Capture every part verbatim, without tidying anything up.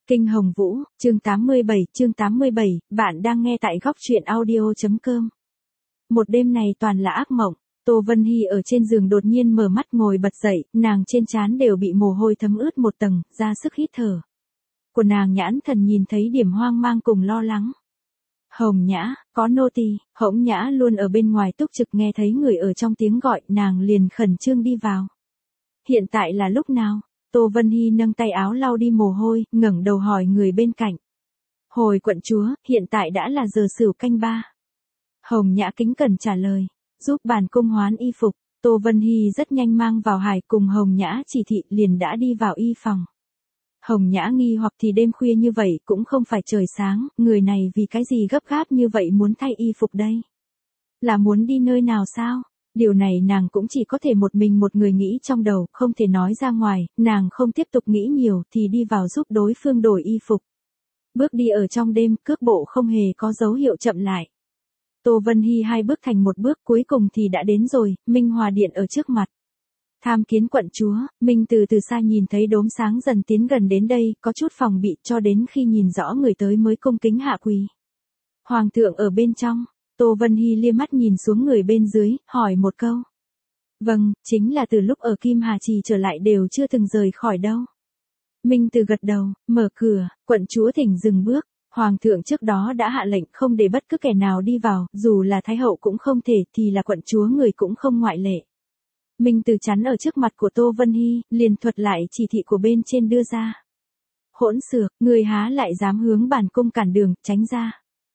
Kinh Hồng Vũ, chương tám mươi bảy, chương tám mươi bảy, bạn đang nghe tại góc truyện audio.com. Một đêm này toàn là ác mộng, Tô Vân Hy ở trên giường đột nhiên mở mắt ngồi bật dậy, nàng trên trán đều bị mồ hôi thấm ướt một tầng, ra sức hít thở. Của nàng nhãn thần nhìn thấy điểm hoang mang cùng lo lắng. Hồng Nhã, có nô tỳ. Hỗn Nhã luôn ở bên ngoài túc trực nghe thấy người ở trong tiếng gọi, nàng liền khẩn trương đi vào. Hiện tại là lúc nào? Tô Vân Hy nâng tay áo lau đi mồ hôi, ngẩng đầu hỏi người bên cạnh. Hồi quận chúa, hiện tại đã là giờ sửu canh ba. Hồng Nhã kính cẩn trả lời, giúp bản cung hoán y phục. Tô Vân Hy rất nhanh mang vào hải cùng Hồng Nhã chỉ thị liền đã đi vào y phòng. Hồng Nhã nghi hoặc thì đêm khuya như vậy cũng không phải trời sáng, người này vì cái gì gấp gáp như vậy muốn thay y phục đây? Là muốn đi nơi nào sao? Điều này nàng cũng chỉ có thể một mình một người nghĩ trong đầu, không thể nói ra ngoài, nàng không tiếp tục nghĩ nhiều thì đi vào giúp đối phương đổi y phục. Bước đi ở trong đêm, cước bộ không hề có dấu hiệu chậm lại. Tô Vân Hy hai bước thành một bước cuối cùng thì đã đến rồi, Minh Hòa Điện ở trước mặt. Tham kiến quận chúa, Minh từ từ xa nhìn thấy đốm sáng dần tiến gần đến đây, có chút phòng bị cho đến khi nhìn rõ người tới mới cung kính hạ quỳ. Hoàng thượng ở bên trong. Tô Vân Hy liếc mắt nhìn xuống người bên dưới, hỏi một câu. Vâng, chính là từ lúc ở Kim Hà Trì trở lại đều chưa từng rời khỏi đâu. Minh Từ gật đầu, mở cửa, quận chúa thỉnh dừng bước. Hoàng thượng trước đó đã hạ lệnh không để bất cứ kẻ nào đi vào, dù là Thái hậu cũng không thể, thì là quận chúa người cũng không ngoại lệ. Minh Từ chắn ở trước mặt của Tô Vân Hy, liền thuật lại chỉ thị của bên trên đưa ra. Hỗn xược, người há lại dám hướng bản cung cản đường, tránh ra.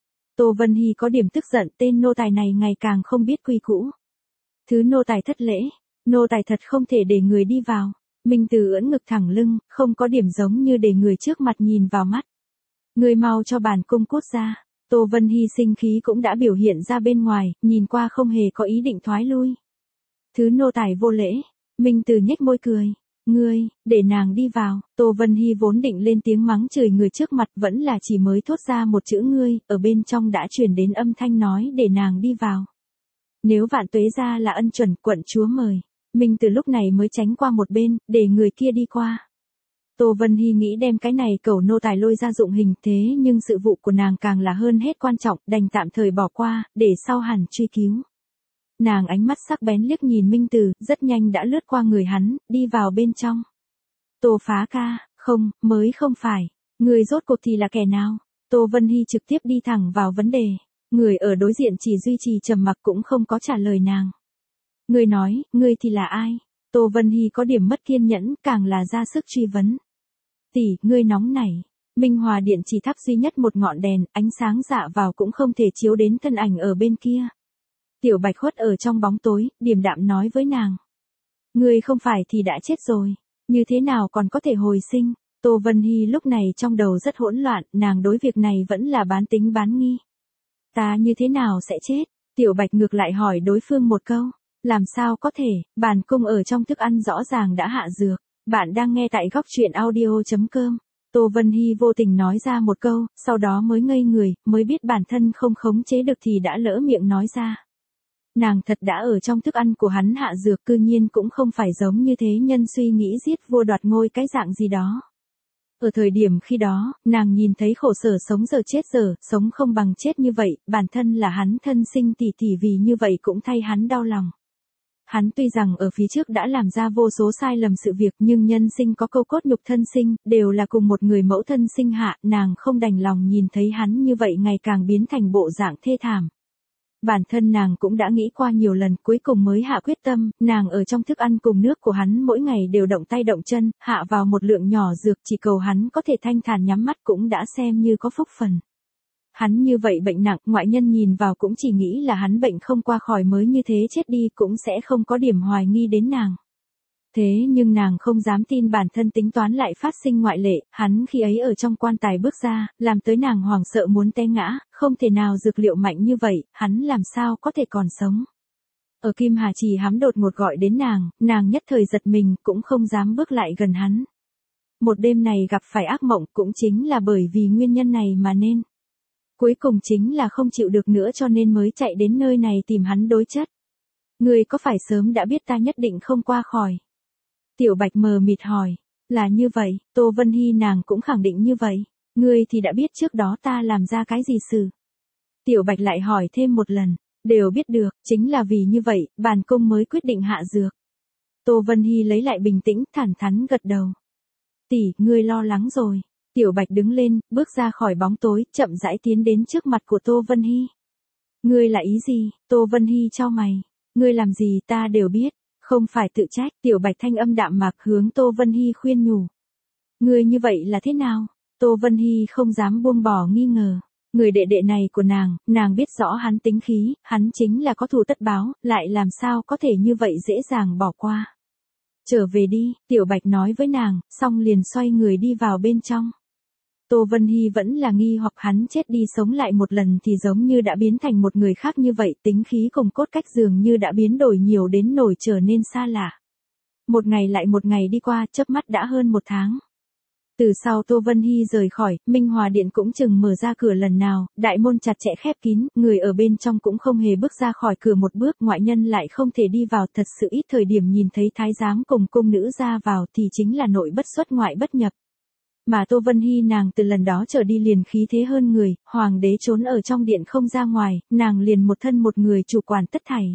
Tô Vân Hy có điểm tức giận, tên nô tài này ngày càng không biết quy củ. Thứ nô tài thất lễ, nô tài thật không thể để người đi vào. Minh Từ ưỡn ngực thẳng lưng, không có điểm giống như để người trước mặt nhìn vào mắt. Người mau cho bản cung cút ra. Tô Vân Hy sinh khí cũng đã biểu hiện ra bên ngoài, nhìn qua không hề có ý định thoái lui. Thứ nô tài vô lễ, Minh Từ nhếch môi cười. Ngươi, để nàng đi vào. Tô Vân Hy vốn định lên tiếng mắng chửi người trước mặt, vẫn là chỉ mới thốt ra một chữ ngươi, ở bên trong đã truyền đến âm thanh nói để nàng đi vào. Nếu Vạn Tuế gia là ân chuẩn, quận chúa mời. Minh Từ lúc này mới tránh qua một bên, để người kia đi qua. Tô Vân Hy nghĩ đem cái này cẩu nô tài lôi ra dụng hình, thế nhưng sự vụ của nàng càng là hơn hết quan trọng, đành tạm thời bỏ qua, để sau hẳn truy cứu. Nàng ánh mắt sắc bén liếc nhìn Minh Từ, rất nhanh đã lướt qua người hắn, đi vào bên trong. Tô Phá Ca, không, mới không phải. Người rốt cuộc thì là kẻ nào? Tô Vân Hy trực tiếp đi thẳng vào vấn đề. Người ở đối diện chỉ duy trì trầm mặc cũng không có trả lời nàng. Người nói, người thì là ai? Tô Vân Hy có điểm mất kiên nhẫn, càng là ra sức truy vấn. Tỷ, ngươi nóng nảy. Minh Hòa Điện chỉ thắp duy nhất một ngọn đèn, ánh sáng dạ vào cũng không thể chiếu đến thân ảnh ở bên kia. Tiểu Bạch khuất ở trong bóng tối, điềm đạm nói với nàng. Ngươi không phải thì đã chết rồi, như thế nào còn có thể hồi sinh? Tô Vân Hy lúc này trong đầu rất hỗn loạn, nàng đối việc này vẫn là bán tính bán nghi. Ta như thế nào sẽ chết? Tiểu Bạch ngược lại hỏi đối phương một câu. Làm sao có thể, bản cung ở trong thức ăn rõ ràng đã hạ dược. Bạn đang nghe tại góc truyện audio.com. Tô Vân Hy vô tình nói ra một câu, sau đó mới ngây người, mới biết bản thân không khống chế được thì đã lỡ miệng nói ra. Nàng thật đã ở trong thức ăn của hắn hạ dược, cư nhiên cũng không phải giống như thế nhân suy nghĩ giết vua đoạt ngôi cái dạng gì đó. Ở thời điểm khi đó, nàng nhìn thấy khổ sở sống giờ chết giờ, sống không bằng chết như vậy, bản thân là hắn thân sinh tỷ tỷ vì như vậy cũng thay hắn đau lòng. Hắn tuy rằng ở phía trước đã làm ra vô số sai lầm sự việc nhưng nhân sinh có câu cốt nhục thân sinh, đều là cùng một người mẫu thân sinh hạ, nàng không đành lòng nhìn thấy hắn như vậy ngày càng biến thành bộ dạng thê thảm. Bản thân nàng cũng đã nghĩ qua nhiều lần, cuối cùng mới hạ quyết tâm, nàng ở trong thức ăn cùng nước của hắn mỗi ngày đều động tay động chân, hạ vào một lượng nhỏ dược chỉ cầu hắn có thể thanh thản nhắm mắt cũng đã xem như có phúc phần. Hắn như vậy bệnh nặng, ngoại nhân nhìn vào cũng chỉ nghĩ là hắn bệnh không qua khỏi mới như thế chết đi cũng sẽ không có điểm hoài nghi đến nàng. Thế nhưng nàng không dám tin bản thân tính toán lại phát sinh ngoại lệ, hắn khi ấy ở trong quan tài bước ra, làm tới nàng hoảng sợ muốn té ngã, không thể nào dược liệu mạnh như vậy, hắn làm sao có thể còn sống. Ở Kim Hà Trì hắn đột ngột gọi đến nàng, nàng nhất thời giật mình cũng không dám bước lại gần hắn. Một đêm này gặp phải ác mộng cũng chính là bởi vì nguyên nhân này mà nên. Cuối cùng chính là không chịu được nữa cho nên mới chạy đến nơi này tìm hắn đối chất. Người có phải sớm đã biết ta nhất định không qua khỏi? Tiểu Bạch mờ mịt hỏi. Là như vậy, Tô Vân Hy nàng cũng khẳng định như vậy. Ngươi thì đã biết trước đó ta làm ra cái gì sự. Tiểu Bạch lại hỏi thêm một lần, đều biết được, chính là vì như vậy, bản cung mới quyết định hạ dược. Tô Vân Hy lấy lại bình tĩnh, thản thắn gật đầu. Tỷ, ngươi lo lắng rồi. Tiểu Bạch đứng lên, bước ra khỏi bóng tối, chậm rãi tiến đến trước mặt của Tô Vân Hy. Ngươi là ý gì? Tô Vân Hy chau mày. Ngươi làm gì ta đều biết, không phải tự trách. Tiểu Bạch thanh âm đạm mạc hướng Tô Vân Hy khuyên nhủ. Ngươi như vậy là thế nào? Tô Vân Hy không dám buông bỏ nghi ngờ. Người đệ đệ này của nàng, nàng biết rõ hắn tính khí, hắn chính là có thù tất báo, lại làm sao có thể như vậy dễ dàng bỏ qua. Trở về đi, Tiểu Bạch nói với nàng, xong liền xoay người đi vào bên trong. Tô Vân Hy vẫn là nghi hoặc hắn chết đi sống lại một lần thì giống như đã biến thành một người khác như vậy, tính khí cùng cốt cách dường như đã biến đổi nhiều đến nổi trở nên xa lạ. Một ngày lại một ngày đi qua, chớp mắt đã hơn một tháng. Từ sau Tô Vân Hy rời khỏi, Minh Hòa Điện cũng chừng mở ra cửa lần nào, đại môn chặt chẽ khép kín, người ở bên trong cũng không hề bước ra khỏi cửa một bước, ngoại nhân lại không thể đi vào, thật sự ít thời điểm nhìn thấy thái giám cùng cung nữ ra vào thì chính là nội bất xuất ngoại bất nhập. Mà Tô Vân Hy nàng từ lần đó trở đi liền khí thế hơn người, hoàng đế trốn ở trong điện không ra ngoài, nàng liền một thân một người chủ quản tất thảy.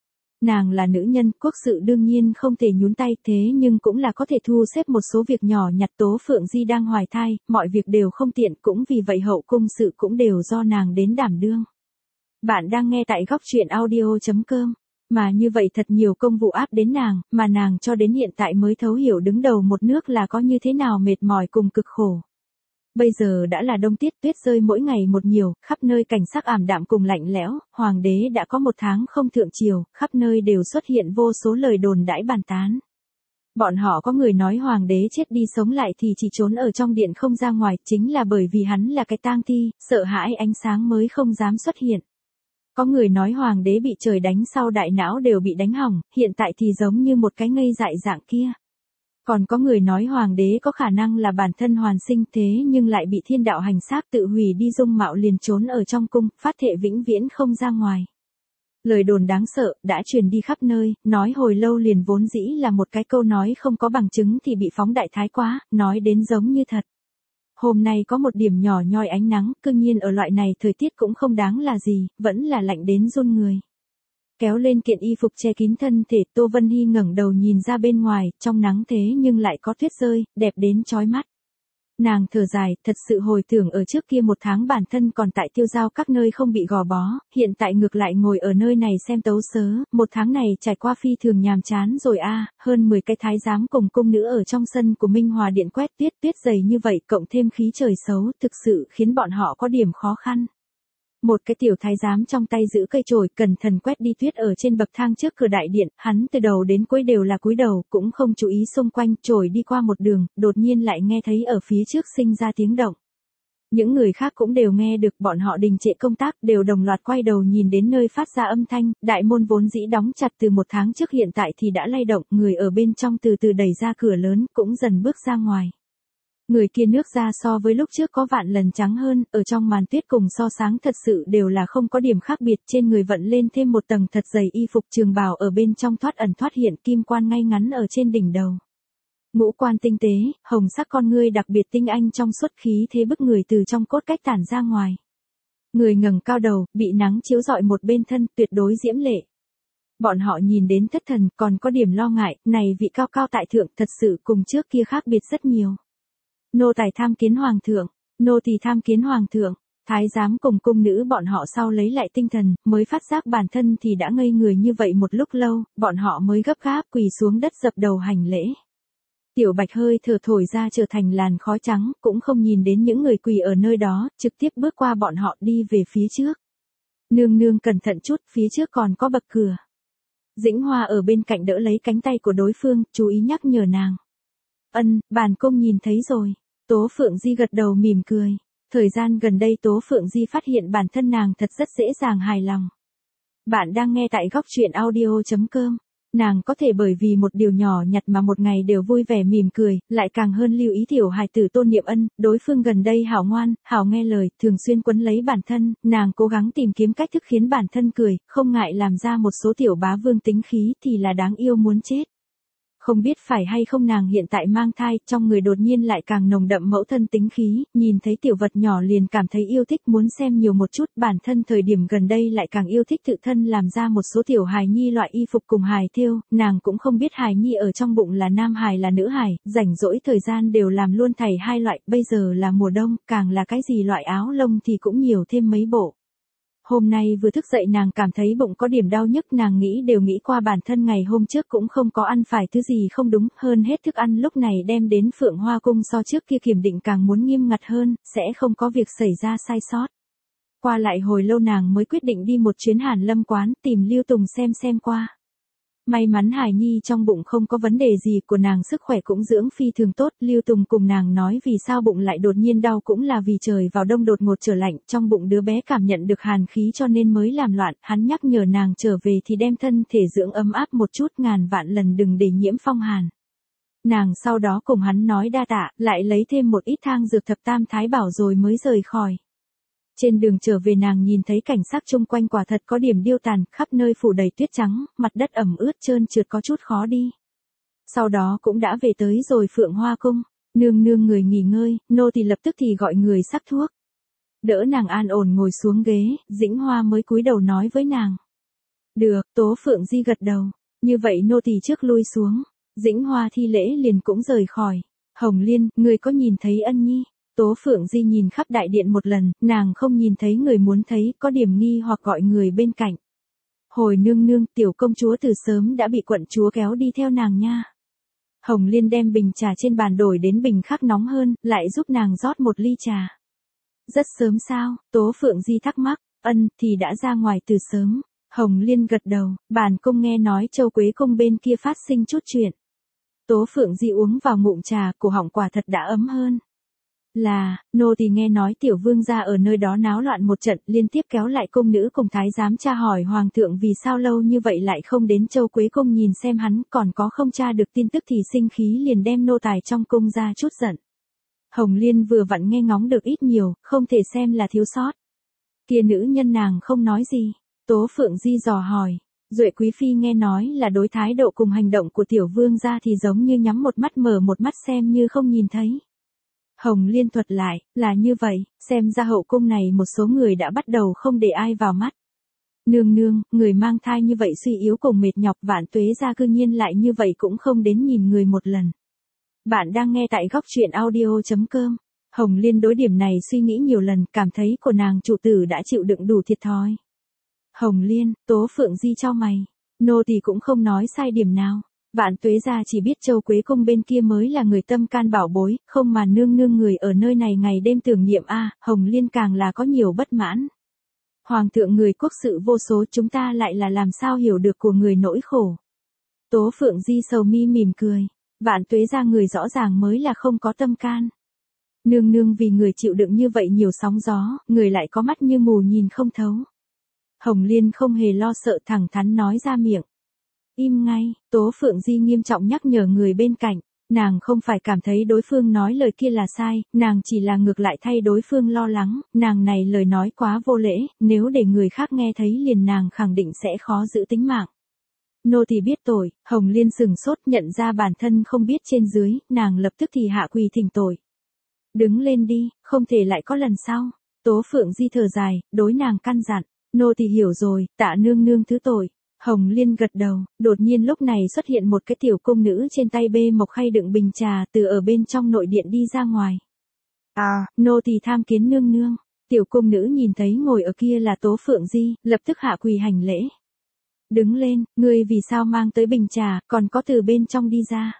Nàng là nữ nhân, quốc sự đương nhiên không thể nhúng tay, thế nhưng cũng là có thể thu xếp một số việc nhỏ nhặt. Tố Phượng Di đang hoài thai, mọi việc đều không tiện, cũng vì vậy hậu cung sự cũng đều do nàng đến đảm đương. Bạn đang nghe tại góc truyện audio chấm com. Mà như vậy thật nhiều công vụ áp đến nàng, mà nàng cho đến hiện tại mới thấu hiểu đứng đầu một nước là có như thế nào mệt mỏi cùng cực khổ. Bây giờ đã là đông tiết, tuyết rơi mỗi ngày một nhiều, khắp nơi cảnh sắc ảm đạm cùng lạnh lẽo, hoàng đế đã có một tháng không thượng triều, khắp nơi đều xuất hiện vô số lời đồn đãi bàn tán. Bọn họ có người nói hoàng đế chết đi sống lại thì chỉ trốn ở trong điện không ra ngoài, chính là bởi vì hắn là cái tang thi, sợ hãi ánh sáng mới không dám xuất hiện. Có người nói hoàng đế bị trời đánh sau đại não đều bị đánh hỏng, hiện tại thì giống như một cái ngây dại dạng kia. Còn có người nói hoàng đế có khả năng là bản thân hoàn sinh thế nhưng lại bị thiên đạo hành xác tự hủy đi dung mạo liền trốn ở trong cung, phát thệ vĩnh viễn không ra ngoài. Lời đồn đáng sợ, đã truyền đi khắp nơi, nói hồi lâu liền vốn dĩ là một cái câu nói không có bằng chứng thì bị phóng đại thái quá, nói đến giống như thật. Hôm nay có một điểm nhỏ nhoi ánh nắng, cương nhiên ở loại này thời tiết cũng không đáng là gì, vẫn là lạnh đến run người. Kéo lên kiện y phục che kín thân thể, Tô Vân Hy ngẩng đầu nhìn ra bên ngoài, trong nắng thế nhưng lại có tuyết rơi, đẹp đến chói mắt. Nàng thở dài, thật sự hồi tưởng ở trước kia một tháng bản thân còn tại tiêu giao các nơi không bị gò bó, hiện tại ngược lại ngồi ở nơi này xem tấu sớ, một tháng này trải qua phi thường nhàm chán rồi a, hơn mười cái thái giám cùng cung nữ ở trong sân của Minh Hòa Điện quét tuyết, tuyết dày như vậy cộng thêm khí trời xấu, thực sự khiến bọn họ có điểm khó khăn. Một cái tiểu thái giám trong tay giữ cây chổi cẩn thận quét đi tuyết ở trên bậc thang trước cửa đại điện, hắn từ đầu đến cuối đều là cúi đầu, cũng không chú ý xung quanh, chổi đi qua một đường, đột nhiên lại nghe thấy ở phía trước sinh ra tiếng động. Những người khác cũng đều nghe được, bọn họ đình trệ công tác, đều đồng loạt quay đầu nhìn đến nơi phát ra âm thanh, đại môn vốn dĩ đóng chặt từ một tháng trước hiện tại thì đã lay động, người ở bên trong từ từ đẩy ra cửa lớn, cũng dần bước ra ngoài. Người kia nước da so với lúc trước có vạn lần trắng hơn, ở trong màn tuyết cùng so sáng thật sự đều là không có điểm khác biệt, trên người vận lên thêm một tầng thật dày y phục trường bào ở bên trong thoát ẩn thoát hiện, kim quan ngay ngắn ở trên đỉnh đầu. Ngũ quan tinh tế, hồng sắc con ngươi đặc biệt tinh anh trong suốt, khí thế bức người từ trong cốt cách tản ra ngoài. Người ngẩng cao đầu, bị nắng chiếu rọi một bên thân, tuyệt đối diễm lệ. Bọn họ nhìn đến thất thần, còn có điểm lo ngại, này vị cao cao tại thượng thật sự cùng trước kia khác biệt rất nhiều. Nô tài tham kiến hoàng thượng, nô tỳ tham kiến hoàng thượng, thái giám cùng cung nữ bọn họ sau lấy lại tinh thần, mới phát giác bản thân thì đã ngây người như vậy một lúc lâu, bọn họ mới gấp gáp quỳ xuống đất dập đầu hành lễ. Tiểu Bạch hơi thở thổi ra trở thành làn khói trắng, cũng không nhìn đến những người quỳ ở nơi đó, trực tiếp bước qua bọn họ đi về phía trước. Nương nương cẩn thận chút, phía trước còn có bậc cửa. Dĩnh Hoa ở bên cạnh đỡ lấy cánh tay của đối phương, chú ý nhắc nhở nàng. Ân, bản cung nhìn thấy rồi. Tố Phượng Di gật đầu mỉm cười. Thời gian gần đây Tố Phượng Di phát hiện bản thân nàng thật rất dễ dàng hài lòng. Bạn đang nghe tại góc truyện audio chấm com. Nàng có thể bởi vì một điều nhỏ nhặt mà một ngày đều vui vẻ mỉm cười, lại càng hơn lưu ý tiểu hài tử Tôn Niệm Ân, đối phương gần đây hảo ngoan, hảo nghe lời, thường xuyên quấn lấy bản thân, nàng cố gắng tìm kiếm cách thức khiến bản thân cười, không ngại làm ra một số tiểu bá vương tính khí thì là đáng yêu muốn chết. Không biết phải hay không nàng hiện tại mang thai, trong người đột nhiên lại càng nồng đậm mẫu thân tính khí, nhìn thấy tiểu vật nhỏ liền cảm thấy yêu thích muốn xem nhiều một chút, bản thân thời điểm gần đây lại càng yêu thích tự thân làm ra một số tiểu hài nhi loại y phục cùng hài thêu, nàng cũng không biết hài nhi ở trong bụng là nam hài là nữ hài, rảnh rỗi thời gian đều làm luôn thảy hai loại, bây giờ là mùa đông, càng là cái gì loại áo lông thì cũng nhiều thêm mấy bộ. Hôm nay vừa thức dậy nàng cảm thấy bụng có điểm đau nhức, nàng nghĩ đều nghĩ qua bản thân ngày hôm trước cũng không có ăn phải thứ gì không đúng, hơn hết thức ăn lúc này đem đến Phượng Hoa Cung so trước kia kiểm định càng muốn nghiêm ngặt hơn, sẽ không có việc xảy ra sai sót. Qua lại hồi lâu nàng mới quyết định đi một chuyến Hàn Lâm quán tìm Lưu Tùng xem xem qua. May mắn hài nhi trong bụng không có vấn đề gì, của nàng sức khỏe cũng dưỡng phi thường tốt, Lưu Tùng cùng nàng nói vì sao bụng lại đột nhiên đau cũng là vì trời vào đông đột ngột trở lạnh, trong bụng đứa bé cảm nhận được hàn khí cho nên mới làm loạn, hắn nhắc nhở nàng trở về thì đem thân thể dưỡng ấm áp một chút, ngàn vạn lần đừng để nhiễm phong hàn. Nàng sau đó cùng hắn nói đa tạ, lại lấy thêm một ít thang dược thập tam thái bảo rồi mới rời khỏi. Trên đường trở về nàng nhìn thấy cảnh sắc chung quanh quả thật có điểm điêu tàn, khắp nơi phủ đầy tuyết trắng, mặt đất ẩm ướt trơn trượt có chút khó đi. Sau đó cũng đã về tới rồi Phượng Hoa Cung, nương nương người nghỉ ngơi, nô tỳ lập tức thì gọi người sắc thuốc. Đỡ nàng an ổn ngồi xuống ghế, Dĩnh Hoa mới cúi đầu nói với nàng. Được, Tố Phượng Di gật đầu, như vậy nô tỳ trước lui xuống, Dĩnh Hoa thi lễ liền cũng rời khỏi. Hồng Liên, người có nhìn thấy Ân Nhi? Tố Phượng Di nhìn khắp đại điện một lần, nàng không nhìn thấy người muốn thấy, có điểm nghi hoặc gọi người bên cạnh. Hồi nương nương, tiểu công chúa từ sớm đã bị quận chúa kéo đi theo nàng nha. Hồng Liên đem bình trà trên bàn đổi đến bình khác nóng hơn, lại giúp nàng rót một ly trà. Rất sớm sao? Tố Phượng Di thắc mắc. Ân, thì đã ra ngoài từ sớm. Hồng Liên gật đầu, bản cung nghe nói Châu Quế Cung bên kia phát sinh chút chuyện. Tố Phượng Di uống vào ngụm trà, cổ họng quả thật đã ấm hơn. Là, nô tỳ nghe nói tiểu vương gia ở nơi đó náo loạn một trận, liên tiếp kéo lại cung nữ cùng thái giám tra hỏi hoàng thượng vì sao lâu như vậy lại không đến Châu Quế Cung nhìn xem hắn, còn có không tra được tin tức thì sinh khí liền đem nô tài trong cung ra chút giận. Hồng Liên vừa vặn nghe ngóng được ít nhiều, không thể xem là thiếu sót. Kia nữ nhân nàng không nói gì, Tố Phượng Di dò hỏi. Duệ Quý Phi nghe nói là đối thái độ cùng hành động của tiểu vương gia thì giống như nhắm một mắt mở một mắt xem như không nhìn thấy. Hồng Liên thuật lại, là như vậy, xem ra hậu cung này một số người đã bắt đầu không để ai vào mắt. Nương nương, người mang thai như vậy suy yếu cùng mệt nhọc, Vạn Tuế gia cư nhiên lại như vậy cũng không đến nhìn người một lần. Bạn đang nghe tại góc truyện audio chấm com. Hồng Liên đối điểm này suy nghĩ nhiều lần, cảm thấy của nàng chủ tử đã chịu đựng đủ thiệt thòi. Hồng Liên, Tố Phượng Di chau mày, nô tỳ cũng không nói sai điểm nào. Vạn Tuế gia chỉ biết Châu Quế Cung bên kia mới là người tâm can bảo bối, không mà nương nương người ở nơi này ngày đêm tưởng niệm a, Hồng Liên càng là có nhiều bất mãn. Hoàng thượng người quốc sự vô số, chúng ta lại là làm sao hiểu được của người nỗi khổ. Tố Phượng Di sầu mi mỉm cười, Vạn Tuế gia người rõ ràng mới là không có tâm can. Nương nương vì người chịu đựng như vậy nhiều sóng gió, người lại có mắt như mù nhìn không thấu. Hồng Liên không hề lo sợ thẳng thắn nói ra miệng. Im ngay, Tố Phượng Di nghiêm trọng nhắc nhở người bên cạnh, nàng không phải cảm thấy đối phương nói lời kia là sai, nàng chỉ là ngược lại thay đối phương lo lắng, nàng này lời nói quá vô lễ, nếu để người khác nghe thấy liền nàng khẳng định sẽ khó giữ tính mạng. Nô tỳ biết tội, Hồng Liên sừng sốt nhận ra bản thân không biết trên dưới, nàng lập tức thì hạ quỳ thỉnh tội. Đứng lên đi, không thể lại có lần sau. Tố Phượng Di thở dài, đối nàng căn dặn, nô tỳ hiểu rồi, tạ nương nương thứ tội. Hồng Liên gật đầu, đột nhiên lúc này xuất hiện một cái tiểu cung nữ trên tay bê một khay đựng bình trà từ ở bên trong nội điện đi ra ngoài. À, nô tỳ tham kiến nương nương. Tiểu cung nữ nhìn thấy ngồi ở kia là Tố Phượng Di, lập tức hạ quỳ hành lễ. Đứng lên, ngươi vì sao mang tới bình trà, còn có từ bên trong đi ra.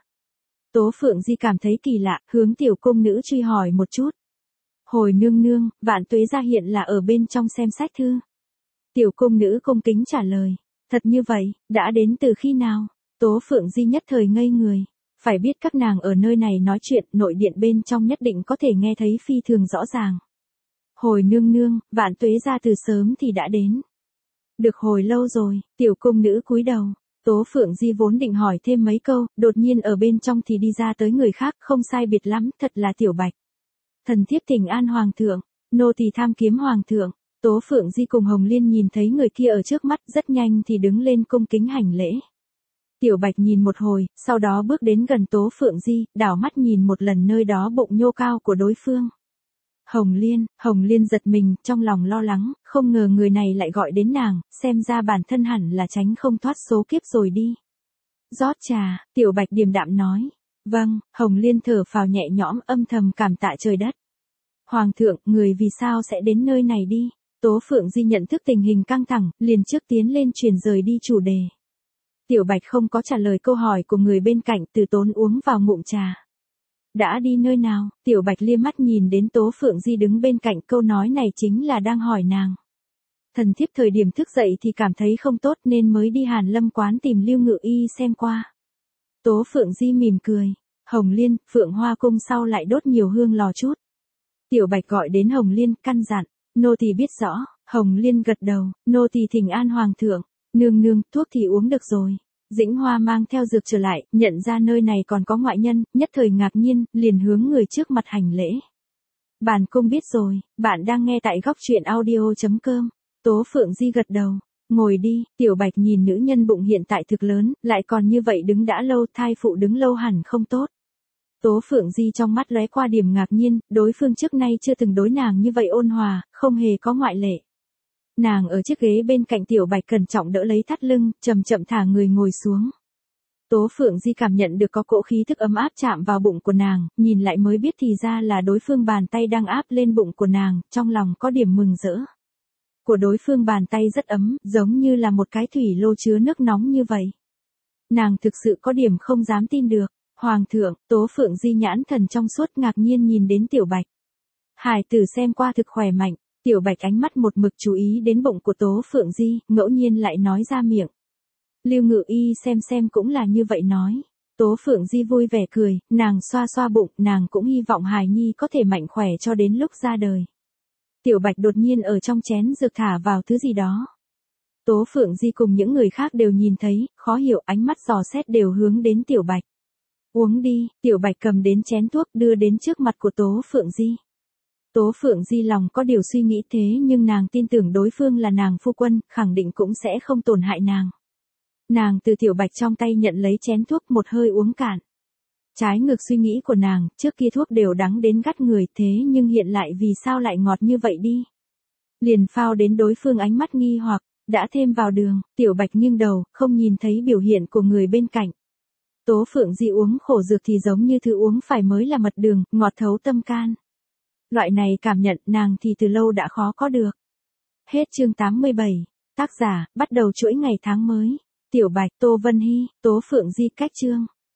Tố Phượng Di cảm thấy kỳ lạ, hướng tiểu cung nữ truy hỏi một chút. Hồi nương nương, Vạn Tuế gia hiện là ở bên trong xem sách thư. Tiểu cung nữ cung kính trả lời. Thật như vậy, đã đến từ khi nào? Tố Phượng Di nhất thời ngây người. Phải biết các nàng ở nơi này nói chuyện, nội điện bên trong nhất định có thể nghe thấy phi thường rõ ràng. Hồi nương nương, Vạn Tuế gia từ sớm thì đã đến. Được hồi lâu rồi, tiểu cung nữ cúi đầu. Tố Phượng Di vốn định hỏi thêm mấy câu, đột nhiên ở bên trong thì đi ra tới người khác, không sai biệt lắm, thật là Tiểu Bạch. Thần thiếp thỉnh an hoàng thượng, nô tỳ tham kiếm hoàng thượng. Tố Phượng Di cùng Hồng Liên nhìn thấy người kia ở trước mắt, rất nhanh thì đứng lên cung kính hành lễ. Tiểu Bạch nhìn một hồi, sau đó bước đến gần Tố Phượng Di, đảo mắt nhìn một lần nơi đó bụng nhô cao của đối phương. Hồng Liên, Hồng Liên giật mình, trong lòng lo lắng, không ngờ người này lại gọi đến nàng, xem ra bản thân hẳn là tránh không thoát số kiếp rồi đi. Rót trà, Tiểu Bạch điềm đạm nói. Vâng, Hồng Liên thở phào nhẹ nhõm, âm thầm cảm tạ trời đất. Hoàng thượng, người vì sao sẽ đến nơi này đi? Tố Phượng Di nhận thức tình hình căng thẳng, liền trước tiến lên truyền rời đi chủ đề. Tiểu Bạch không có trả lời câu hỏi của người bên cạnh, từ tốn uống vào ngụm trà. Đã đi nơi nào? Tiểu Bạch liếc mắt nhìn đến Tố Phượng Di đứng bên cạnh, câu nói này chính là đang hỏi nàng. Thần thiếp thời điểm thức dậy thì cảm thấy không tốt nên mới đi Hàn Lâm quán tìm Lưu Ngự Y xem qua. Tố Phượng Di mỉm cười. Hồng Liên, Phượng Hoa cung sau lại đốt nhiều hương lò chút. Tiểu Bạch gọi đến Hồng Liên, căn dặn. Nô tỳ biết rõ. Hồng Liên gật đầu. Nô tỳ thỉnh an hoàng thượng. Nương nương, thuốc thì uống được rồi. Dĩnh Hoa mang theo dược trở lại, nhận ra nơi này còn có ngoại nhân, nhất thời ngạc nhiên, liền hướng người trước mặt hành lễ. Bản cung biết rồi, bạn đang nghe tại góc truyện audio chấm com. Tố Phượng Di gật đầu. Ngồi đi. Tiểu Bạch nhìn nữ nhân bụng hiện tại thực lớn, lại còn như vậy đứng đã lâu, thai phụ đứng lâu hẳn không tốt. Tố Phượng Di trong mắt lóe qua điểm ngạc nhiên, đối phương trước nay chưa từng đối nàng như vậy ôn hòa, không hề có ngoại lệ. Nàng ở chiếc ghế bên cạnh Tiểu Bạch cẩn trọng đỡ lấy thắt lưng, chậm chậm thả người ngồi xuống. Tố Phượng Di cảm nhận được có cỗ khí thức ấm áp chạm vào bụng của nàng, nhìn lại mới biết thì ra là đối phương bàn tay đang áp lên bụng của nàng, trong lòng có điểm mừng rỡ. Của đối phương bàn tay rất ấm, giống như là một cái thủy lô chứa nước nóng như vậy. Nàng thực sự có điểm không dám tin được. Hoàng thượng, Tố Phượng Di nhãn thần trong suốt ngạc nhiên nhìn đến Tiểu Bạch. Hải tử xem qua thực khỏe mạnh. Tiểu Bạch ánh mắt một mực chú ý đến bụng của Tố Phượng Di, ngẫu nhiên lại nói ra miệng. Lưu Ngự Y xem xem cũng là như vậy nói. Tố Phượng Di vui vẻ cười, nàng xoa xoa bụng, nàng cũng hy vọng hài nhi có thể mạnh khỏe cho đến lúc ra đời. Tiểu Bạch đột nhiên ở trong chén dược thả vào thứ gì đó. Tố Phượng Di cùng những người khác đều nhìn thấy, khó hiểu, ánh mắt dò xét đều hướng đến Tiểu Bạch. Uống đi. Tiểu Bạch cầm đến chén thuốc đưa đến trước mặt của Tố Phượng Di. Tố Phượng Di lòng có điều suy nghĩ thế nhưng nàng tin tưởng đối phương là nàng phu quân, khẳng định cũng sẽ không tổn hại nàng. Nàng từ Tiểu Bạch trong tay nhận lấy chén thuốc một hơi uống cạn. Trái ngược suy nghĩ của nàng, trước kia thuốc đều đắng đến gắt người thế nhưng hiện lại vì sao lại ngọt như vậy đi. Liền phao đến đối phương ánh mắt nghi hoặc, đã thêm vào đường, Tiểu Bạch nghiêng đầu, không nhìn thấy biểu hiện của người bên cạnh. Tố Phượng Di uống khổ dược thì giống như thứ uống phải mới là mật đường, ngọt thấu tâm can. Loại này cảm nhận nàng thì từ lâu đã khó có được. Hết chương tám mươi bảy. Tác giả, bắt đầu chuỗi ngày tháng mới. Tiểu Bạch, Tô Vân Hy, Tố Phượng Di cách chương.